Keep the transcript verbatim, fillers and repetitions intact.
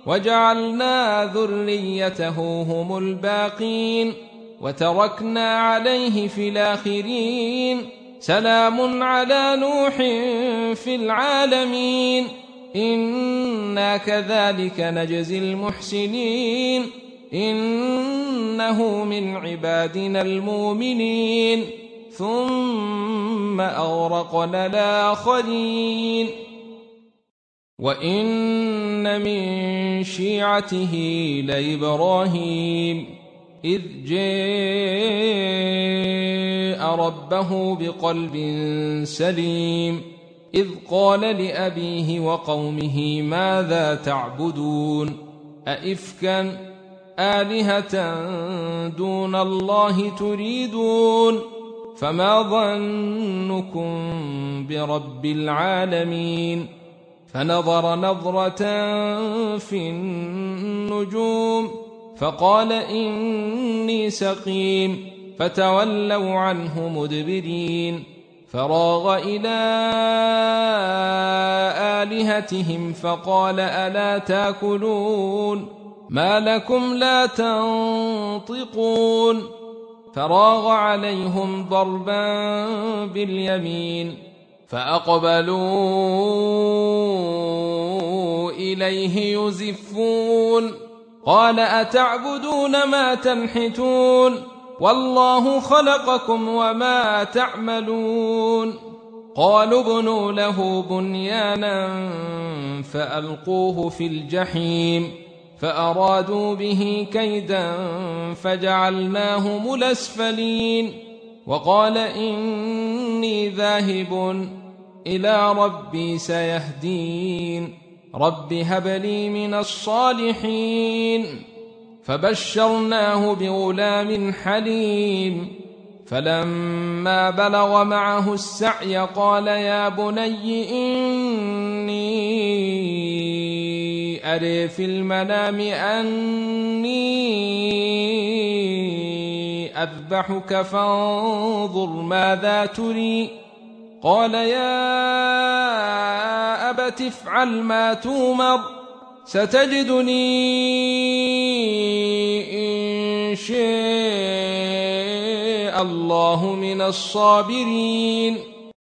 وجعلنا ذريته هم الباقين وتركنا عليه في الآخرين سلام على نوح في العالمين إنا كذلك نجزي المحسنين إنه من عبادنا المؤمنين ثم أغرقنا الآخرين وإن من شيعته لإبراهيم إذ جاء ربه بقلب سليم إذ قال لأبيه وقومه ماذا تعبدون أئفكا آلهة دون الله تريدون فما ظنكم برب العالمين فنظر نظرة في النجوم فقال إني سقيم فتولوا عنه مدبرين فراغ إلى آلهتهم فقال ألا تاكلون ما لكم لا تنطقون فراغ عليهم ضربا باليمين فأقبلوا إليه يزفون قال أتعبدون ما تنحتون والله خلقكم وما تعملون قالوا ابنوا له بنيانا فألقوه في الجحيم فأرادوا به كيدا فجعلناهم الأسفلين وقال إني ذاهب إلى ربي سيهدين رب هب لي من الصالحين فبشرناه بغلام حليم فلما بلغ معه السعي قال يا بني إني أرى في المنام أني أذبحك فانظر ماذا تري قال يا أبت افعل ما تومر ستجدني إن شاء الله من الصابرين